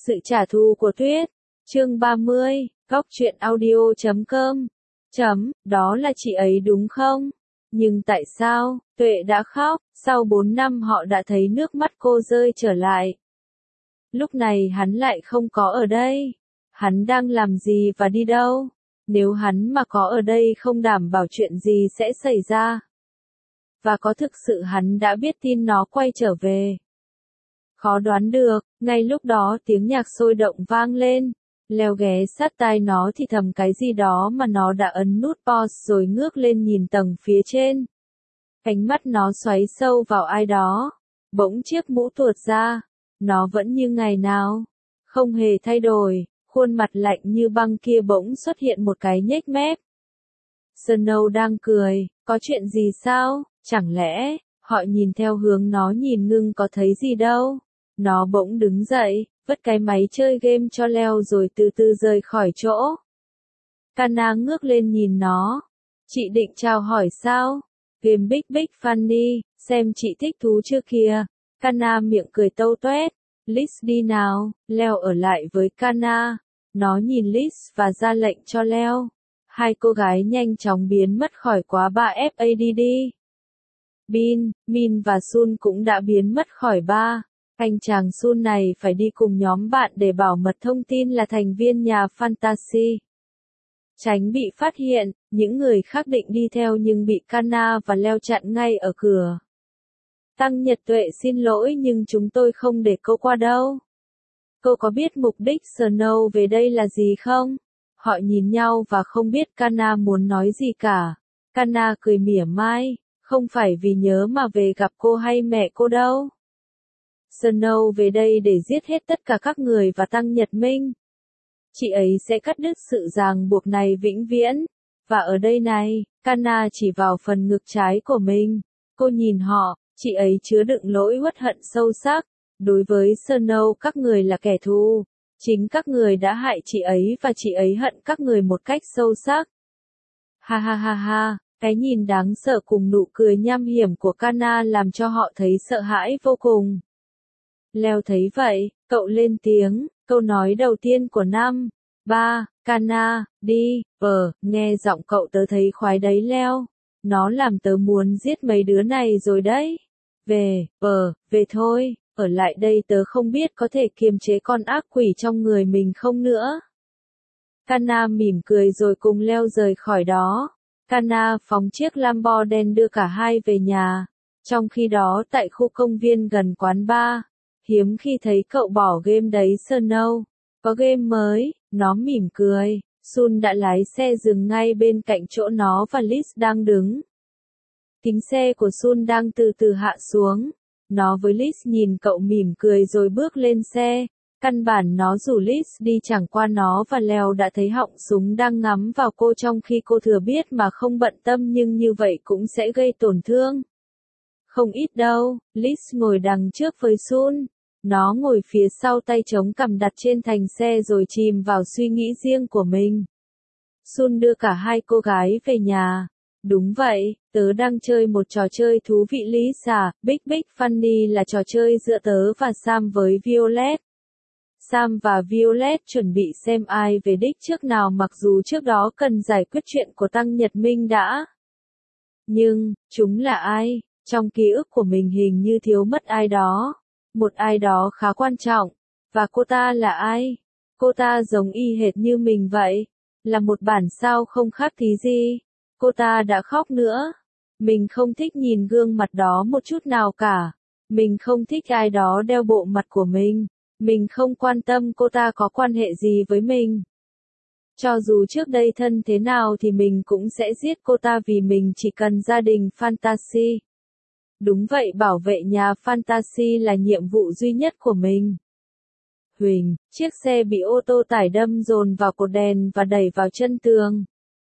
Sự trả thù của Tuyết. Chương 30, Góc truyện audio.com. Đó là chị ấy đúng không? Nhưng tại sao? Tuệ đã khóc, sau 4 năm họ đã thấy nước mắt cô rơi trở lại. Lúc này hắn lại không có ở đây. Hắn đang làm gì và đi đâu? Nếu hắn mà có ở đây không đảm bảo chuyện gì sẽ xảy ra. Và có thực sự hắn đã biết tin nó quay trở về? Khó đoán được, ngay lúc đó tiếng nhạc sôi động vang lên. Leo ghé sát tai nó thì thầm cái gì đó mà nó đã ấn nút pause rồi ngước lên nhìn tầng phía trên. Ánh mắt nó xoáy sâu vào ai đó. Bỗng chiếc mũ tuột ra. Nó vẫn như ngày nào. Không hề thay đổi, khuôn mặt lạnh như băng kia bỗng xuất hiện một cái nhếch mép. Snow đang cười, có chuyện gì sao? Chẳng lẽ, họ nhìn theo hướng nó nhìn ngưng có thấy gì đâu. Nó bỗng đứng dậy, vứt cái máy chơi game cho Leo rồi từ từ rời khỏi chỗ. Kana ngước lên nhìn nó. Chị định chào hỏi sao? Game Big Big Funny, xem chị thích thú chưa kìa. Kana miệng cười tâu toét. Liz đi nào, Leo ở lại với Kana. Nó nhìn Liz và ra lệnh cho Leo. Hai cô gái nhanh chóng biến mất khỏi quá 3FADD. Bin, Min và Sun cũng đã biến mất khỏi ba. Anh chàng Sun này phải đi cùng nhóm bạn để bảo mật thông tin là thành viên nhà Fantasy. Tránh bị phát hiện, những người khác định đi theo nhưng bị Kana và Leo chặn ngay ở cửa. Tăng Nhật Tuệ xin lỗi nhưng chúng tôi không để cô qua đâu. Cô có biết mục đích Snow về đây là gì không? Họ nhìn nhau và không biết Kana muốn nói gì cả. Kana cười mỉa mai, không phải vì nhớ mà về gặp cô hay mẹ cô đâu. Snow về đây để giết hết tất cả các người và Tăng Nhật Minh. Chị ấy sẽ cắt đứt sự ràng buộc này vĩnh viễn. Và ở đây này, Kana chỉ vào phần ngực trái của mình. Cô nhìn họ, chị ấy chứa đựng nỗi uất hận sâu sắc. Đối với Snow các người là kẻ thù. Chính các người đã hại chị ấy và chị ấy hận các người một cách sâu sắc. Ha ha ha ha, cái nhìn đáng sợ cùng nụ cười nham hiểm của Kana làm cho họ thấy sợ hãi vô cùng. Leo thấy vậy, cậu lên tiếng, câu nói đầu tiên của năm. Ba, Kana, đi, nghe giọng cậu tớ thấy khoái đấy Leo. Nó làm tớ muốn giết mấy đứa này rồi đấy. Về thôi, ở lại đây tớ không biết có thể kiềm chế con ác quỷ trong người mình không nữa. Kana mỉm cười rồi cùng Leo rời khỏi đó. Kana phóng chiếc Lambo đen đưa cả hai về nhà. Trong khi đó tại khu công viên gần quán bar, hiếm khi thấy cậu bỏ game đấy Snow. Có game mới, nó mỉm cười. Sun đã lái xe dừng ngay bên cạnh chỗ nó và Liz đang đứng. Kính xe của Sun đang từ từ hạ xuống. Nó với Liz nhìn cậu mỉm cười rồi bước lên xe. Căn bản nó rủ Liz đi chẳng qua nó và Leo đã thấy họng súng đang ngắm vào cô trong khi cô thừa biết mà không bận tâm nhưng như vậy cũng sẽ gây tổn thương. Không ít đâu, Liz ngồi đằng trước với Sun. Nó ngồi phía sau tay chống cằm đặt trên thành xe rồi chìm vào suy nghĩ riêng của mình. Sun đưa cả hai cô gái về nhà. Đúng vậy, tớ đang chơi một trò chơi thú vị Lisa, Big Big Funny là trò chơi giữa tớ và Sam với Violet. Sam và Violet chuẩn bị xem ai về đích trước nào mặc dù trước đó cần giải quyết chuyện của Tăng Nhật Minh đã. Nhưng, chúng là ai? Trong ký ức của mình hình như thiếu mất ai đó. Một ai đó khá quan trọng. Và cô ta là ai? Cô ta giống y hệt như mình vậy. Là một bản sao không khác tí gì. Cô ta đã khóc nữa. Mình không thích nhìn gương mặt đó một chút nào cả. Mình không thích ai đó đeo bộ mặt của mình. Mình không quan tâm cô ta có quan hệ gì với mình. Cho dù trước đây thân thế nào thì mình cũng sẽ giết cô ta vì mình chỉ cần gia đình Fantasy. Đúng vậy, bảo vệ nhà Fantasy là nhiệm vụ duy nhất của mình. Huỳnh, chiếc xe bị ô tô tải đâm dồn vào cột đèn và đẩy vào chân tường.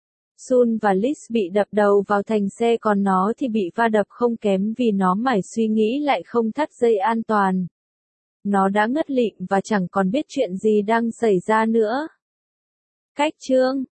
Sun và Liz bị đập đầu vào thành xe còn nó thì bị va đập không kém vì nó mải suy nghĩ lại không thắt dây an toàn. Nó đã ngất lịm và chẳng còn biết chuyện gì đang xảy ra nữa. Cách chương